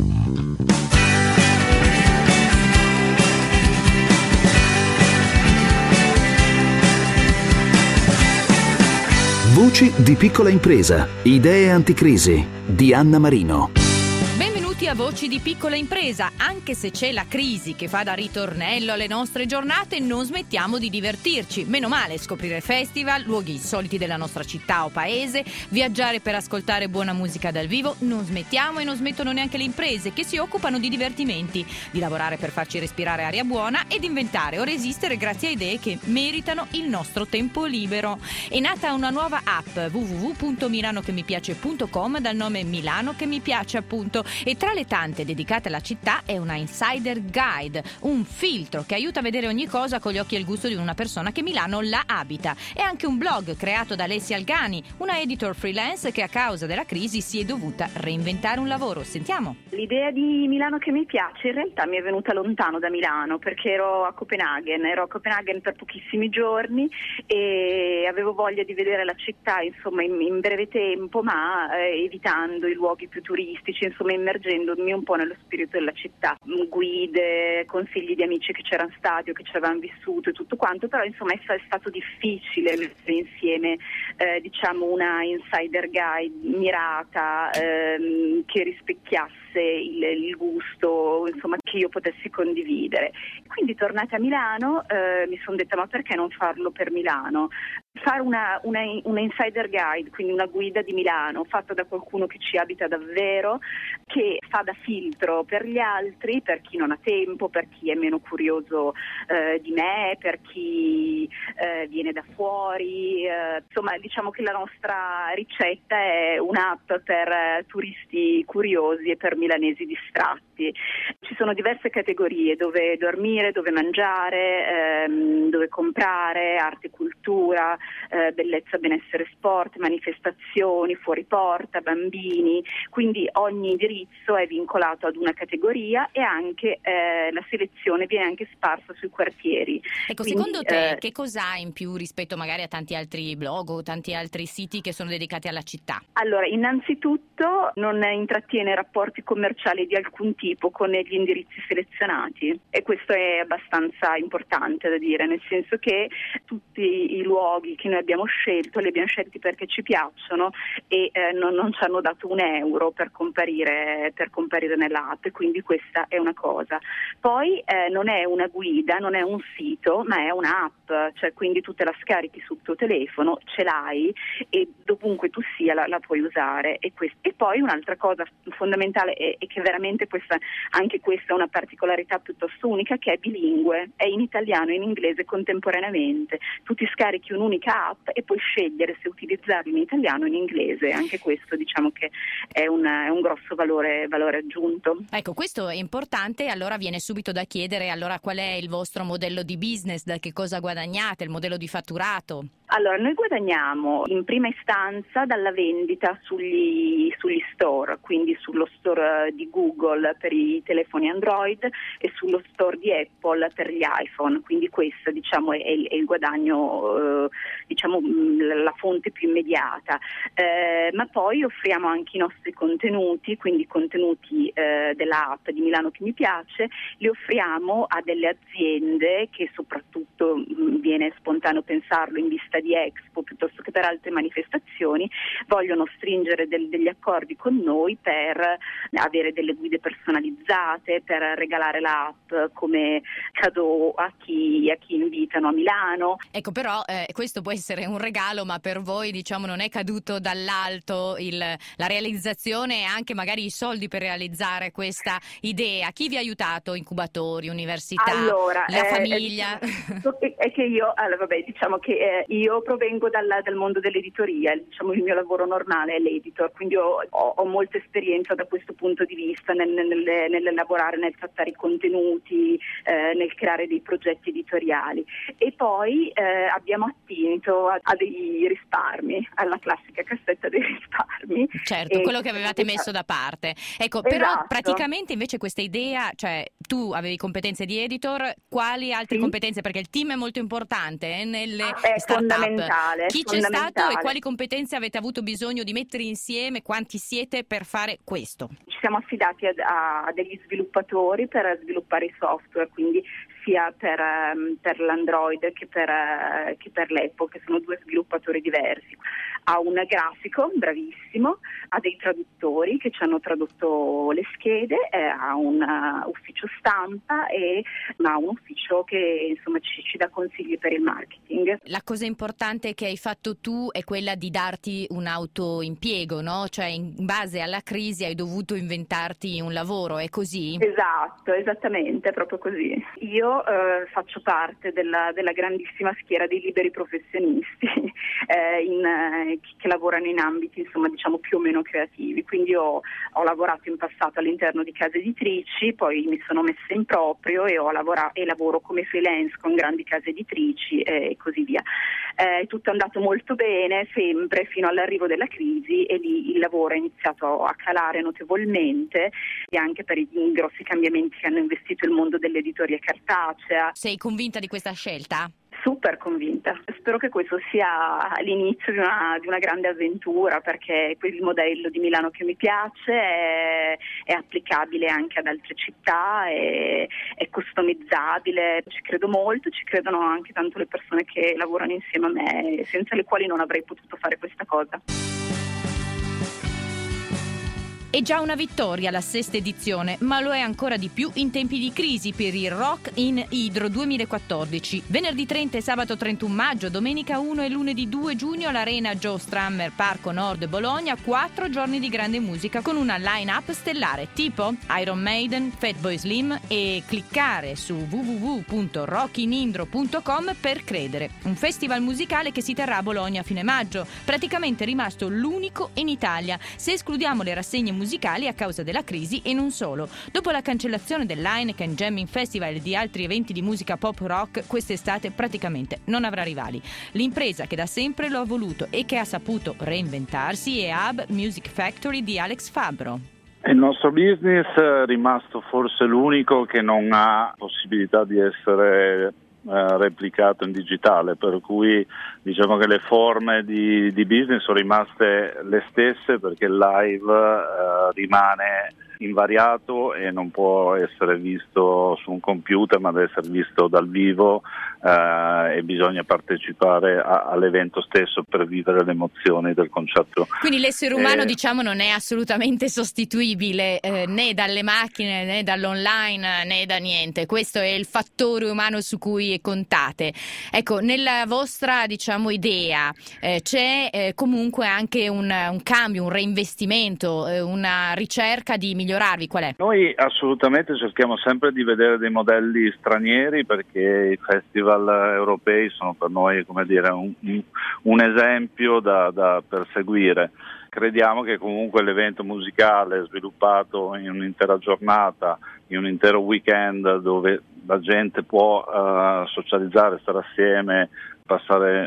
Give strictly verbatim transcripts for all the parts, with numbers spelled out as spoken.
Voci di piccola impresa, idee anticrisi di Anna Marino. Benvenuti a Voci di piccola impresa. Anche se c'è la crisi che fa da ritornello alle nostre giornate, non smettiamo di divertirci. Meno male scoprire festival, luoghi insoliti della nostra città o paese, viaggiare per ascoltare buona musica dal vivo. Non smettiamo e non smettono neanche le imprese che si occupano di divertimenti, di lavorare per farci respirare aria buona e di inventare o resistere grazie a idee che meritano il nostro tempo libero. È nata una nuova app w w w punto milano che mi piace punto com dal nome Milano che mi piace appunto, e tra le tante dedicate alla città è una Insider Guide, un filtro che aiuta a vedere ogni cosa con gli occhi e il gusto di una persona che Milano la abita. È anche un blog creato da Alessia Algani, una editor freelance che a causa della crisi si è dovuta reinventare un lavoro. Sentiamo. L'idea di Milano che mi piace in realtà mi è venuta lontano da Milano, perché ero a Copenaghen, ero a Copenaghen per pochissimi giorni e avevo voglia di vedere la città insomma in, in breve tempo, ma eh, evitando i luoghi più turistici, insomma immergendomi un po' nello spirito della città, guide, consigli di amici che c'erano stati o che ci avevano vissuto e tutto quanto, però insomma è stato difficile mettere insieme eh, diciamo una insider guide mirata ehm, che rispecchiasse il, il gusto insomma che io potessi condividere. Quindi tornata a Milano eh, mi sono detta: ma perché non farlo per Milano? Fare una, una, una insider guide, quindi una guida di Milano fatta da qualcuno che ci abita davvero, che fa da filtro per gli altri, per chi non ha tempo, per chi è meno curioso eh, di me, per chi eh, viene da fuori. Eh, insomma, diciamo che la nostra ricetta è un'app per eh, turisti curiosi e per milanesi distratti. Ci sono diverse categorie: dove dormire, dove mangiare, ehm, dove comprare, arte e cultura, eh, bellezza, benessere, sport, manifestazioni, fuori porta, bambini. Quindi ogni indirizzo è vincolato ad una categoria e anche eh, la selezione viene anche sparsa sui quartieri. Ecco, Quindi, secondo te eh, che cos'ha in più rispetto magari a tanti altri blog o tanti altri siti che sono dedicati alla città? Allora, innanzitutto non intrattiene rapporti commerciali di alcun tipo con gli indirizzi selezionati, e questo è abbastanza importante da dire, nel senso che tutti i luoghi che noi abbiamo scelto li abbiamo scelti perché ci piacciono e eh, non, non ci hanno dato un euro per comparire, per comparire nell'app, quindi questa è una cosa. Poi eh, non è una guida, non è un sito, ma è un'app, cioè quindi tu te la scarichi sul tuo telefono, ce l'hai e dovunque tu sia la, la puoi usare. E, quest- e poi un'altra cosa fondamentale è, è che veramente questa, anche questa è una particolarità piuttosto unica, che è bilingue, è in italiano e in inglese contemporaneamente. Tu ti scarichi un'unica app e puoi scegliere se utilizzarla in italiano o in inglese. Anche questo diciamo che è un, è un grosso valore, valore aggiunto. Ecco, questo è importante. Allora viene subito da chiedere allora qual è il vostro modello di business, da che cosa guadagnate, il modello di fatturato? Allora, noi guadagniamo in prima istanza dalla vendita sugli, sugli store, quindi sullo store di Google per i telefoni Android e sullo store di Apple per gli iPhone, quindi questo diciamo è, è il guadagno, eh, diciamo la fonte più immediata. Eh, ma poi offriamo anche i nostri contenuti, quindi contenuti eh, dell'app di Milano che mi piace, li offriamo a delle aziende che soprattutto mh, viene spontaneo pensarlo in vista di Expo piuttosto che per altre manifestazioni, vogliono stringere del, degli accordi con noi per avere delle guide personalizzate, per regalare l'app come cadeau a chi, a chi invitano a Milano. Ecco, però eh, questo può essere un regalo, ma per voi diciamo non è caduto dall'alto il, la realizzazione e anche magari i soldi per realizzare questa idea. Chi vi ha aiutato? Incubatori, università, allora, la eh, famiglia? È, è che io, allora vabbè, diciamo che eh, io Io provengo dalla, dal mondo dell'editoria, diciamo il mio lavoro normale è l'editor, quindi ho, ho, ho molta esperienza da questo punto di vista nel, nel, nel lavorare, nel trattare i contenuti, eh, nel creare dei progetti editoriali. E poi eh, abbiamo attinto a, a dei risparmi, alla classica cassetta dei risparmi. Certo, e, quello che avevate messo da parte. Ecco, esatto. Però praticamente invece questa idea, cioè tu avevi competenze di editor, quali altre sì. competenze? Perché il team è molto importante eh, nelle ah, è start-up. Fondamentale, Chi c'è fondamentale. stato e quali competenze avete avuto bisogno di mettere insieme? Quanti siete per fare questo? Ci siamo affidati a, a degli sviluppatori per sviluppare i software, quindi sia per, um, per l'Android che per, uh, che per l'Apple, che sono due sviluppatori diversi. Ha un grafico bravissimo, ha dei traduttori che ci hanno tradotto le schede, eh, ha un uh, ufficio stampa e ha un ufficio che insomma ci, ci dà consigli per il marketing. La cosa importante che hai fatto tu è quella di darti un autoimpiego, no? Cioè in base alla crisi hai dovuto inventarti un lavoro, è così? Esatto, esattamente, è proprio così. Io eh, faccio parte della, della grandissima schiera dei liberi professionisti eh, in, eh, che lavorano in ambiti insomma diciamo più o meno creativi, quindi ho, ho lavorato in passato all'interno di case editrici, poi mi sono messa in proprio e, ho lavorato, e lavoro come freelance con grandi case editrici e così via. Eh, è tutto andato molto bene sempre fino all'arrivo della crisi e lì il lavoro è iniziato a calare notevolmente e anche per i grossi cambiamenti che hanno investito il mondo dell'editoria cartacea. Sei convinta di questa scelta? Super convinta. Spero che questo sia l'inizio di una, di una grande avventura, perché il modello di Milano che mi piace è, è applicabile anche ad altre città, è, è customizzabile, ci credo molto, ci credono anche tanto le persone che lavorano insieme a me, senza le quali non avrei potuto fare questa cosa. È già una vittoria la sesta edizione, ma lo è ancora di più in tempi di crisi per il Rock in Hydro duemilaquattordici. Venerdì trenta e sabato trentuno maggio, domenica uno e lunedì due giugno all'Arena Joe Strammer Parco Nord Bologna, quattro giorni di grande musica con una line-up stellare tipo Iron Maiden, Fatboy Slim e cliccare su w w w punto rock in hydro punto com per credere. Un festival musicale che si terrà a Bologna a fine maggio, praticamente rimasto l'unico in Italia, se escludiamo le rassegne musicali musicali a causa della crisi e non solo. Dopo la cancellazione dell'Heineken Jamming Festival e di altri eventi di musica pop rock, quest'estate praticamente non avrà rivali. L'impresa che da sempre lo ha voluto e che ha saputo reinventarsi è Hub Music Factory di Alex Fabbro. Il nostro business è rimasto forse l'unico che non ha possibilità di essere eh, replicato in digitale, per cui diciamo che le forme di, di business sono rimaste le stesse, perché il live eh, rimane invariato e non può essere visto su un computer, ma deve essere visto dal vivo eh, e bisogna partecipare a, all'evento stesso per vivere le emozioni del concerto. Quindi l'essere umano eh, diciamo non è assolutamente sostituibile eh, né dalle macchine né dall'online né da niente, questo è il fattore umano su cui contate. Ecco, nella vostra diciamo idea eh, c'è eh, comunque anche un, un cambio, un reinvestimento, eh, una ricerca di migliorarvi, qual è? Noi assolutamente cerchiamo sempre di vedere dei modelli stranieri, perché i festival europei sono per noi, come dire, un, un esempio da, da perseguire. Crediamo che comunque l'evento musicale sviluppato in un'intera giornata, in un intero weekend, dove la gente può uh, socializzare, stare assieme, passare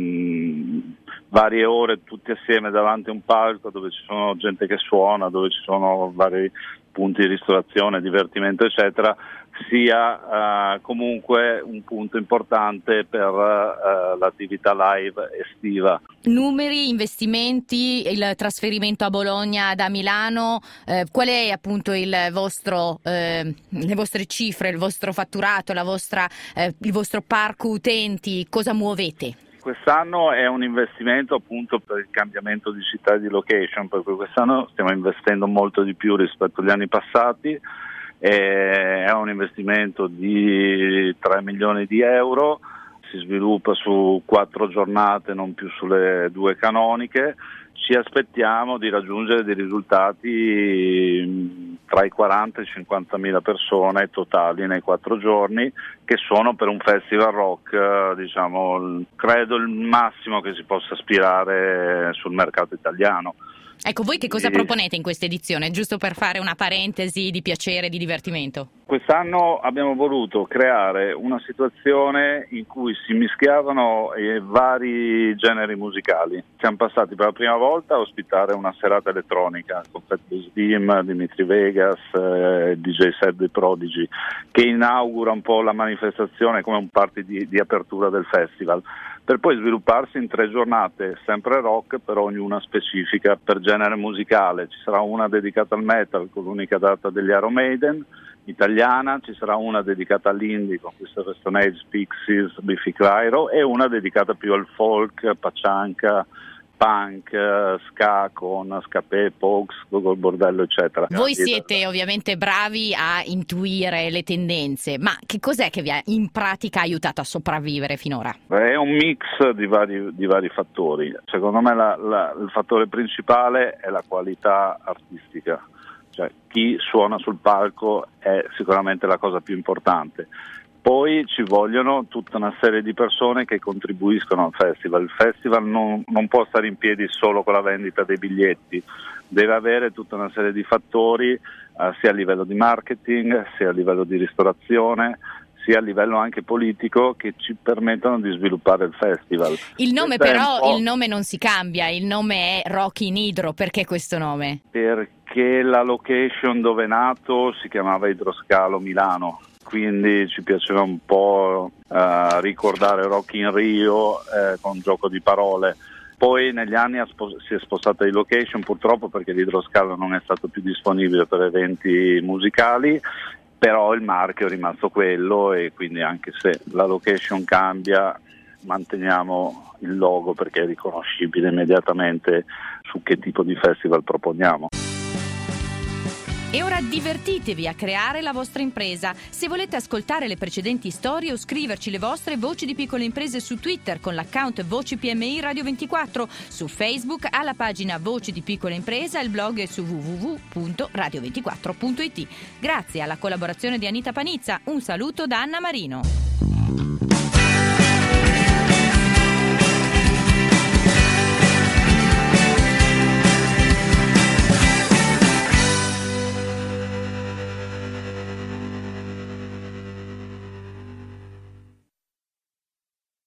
mh, varie ore tutti assieme davanti a un palco dove ci sono gente che suona, dove ci sono vari punti di ristorazione, divertimento eccetera, sia uh, comunque un punto importante per uh, l'attività live estiva. Numeri, investimenti, il trasferimento a Bologna da Milano, eh, qual è appunto il vostro, eh, le vostre cifre, il vostro fatturato, la vostra, eh, il vostro parco utenti, cosa muovete? Quest'anno è un investimento appunto per il cambiamento di città e di location, perché quest'anno stiamo investendo molto di più rispetto agli anni passati, è un investimento di tre milioni di euro, si sviluppa su quattro giornate, non più sulle due canoniche. Ci aspettiamo di raggiungere dei risultati tra i quaranta e i cinquantamila persone totali nei quattro giorni, che sono per un festival rock, diciamo, credo il massimo che si possa aspirare sul mercato italiano. Ecco, voi che cosa E... proponete in questa edizione, giusto per fare una parentesi di piacere e di divertimento? Quest'anno abbiamo voluto creare una situazione in cui si mischiavano eh, vari generi musicali. Siamo passati per la prima volta a ospitare una serata elettronica con Fatboy Slim, Dimitri Vegas, eh, D J set dei Prodigy, che inaugura un po' la manifestazione come un party di, di apertura del festival, per poi svilupparsi in tre giornate, sempre rock, però ognuna specifica per genere musicale. Ci sarà una dedicata al metal con l'unica data degli Iron Maiden, italiana, ci sarà una dedicata all'indie con Questa Stone Age, Pixies, Biffy Clyro, e una dedicata più al folk, paccianca, punk, ska con Scapè, Pogues, Gogol Bordello, eccetera. Voi siete ovviamente bravi a intuire le tendenze, ma che cos'è che vi ha in pratica aiutato a sopravvivere finora? È un mix di vari, di vari fattori. Secondo me la, la, il fattore principale è la qualità artistica. Cioè, chi suona sul palco è sicuramente la cosa più importante. Poi ci vogliono tutta una serie di persone che contribuiscono al festival. Il festival non, non può stare in piedi solo con la vendita dei biglietti, deve avere tutta una serie di fattori, eh, sia a livello di marketing, sia a livello di ristorazione, sia a livello anche politico, che ci permettono di sviluppare il festival. Il nome Questo però, il nome non si cambia, il nome è Rock in Hydro. Perché questo nome? Perché la location dove è nato si chiamava Idroscalo Milano, quindi ci piaceva un po' uh, ricordare Rock in Rio eh, con gioco di parole. Poi negli anni si è spostata di location, purtroppo, perché l'Idroscalo non è stato più disponibile per eventi musicali, però il marchio è rimasto quello, e quindi anche se la location cambia manteniamo il logo perché è riconoscibile immediatamente su che tipo di festival proponiamo. E ora divertitevi a creare la vostra impresa. Se volete ascoltare le precedenti storie o scriverci le vostre voci di piccole imprese su Twitter con l'account Voci P M I Radio ventiquattro, su Facebook alla pagina Voci di Piccola Impresa, il blog è su w w w punto radio ventiquattro punto i t. Grazie alla collaborazione di Anita Panizza, un saluto da Anna Marino.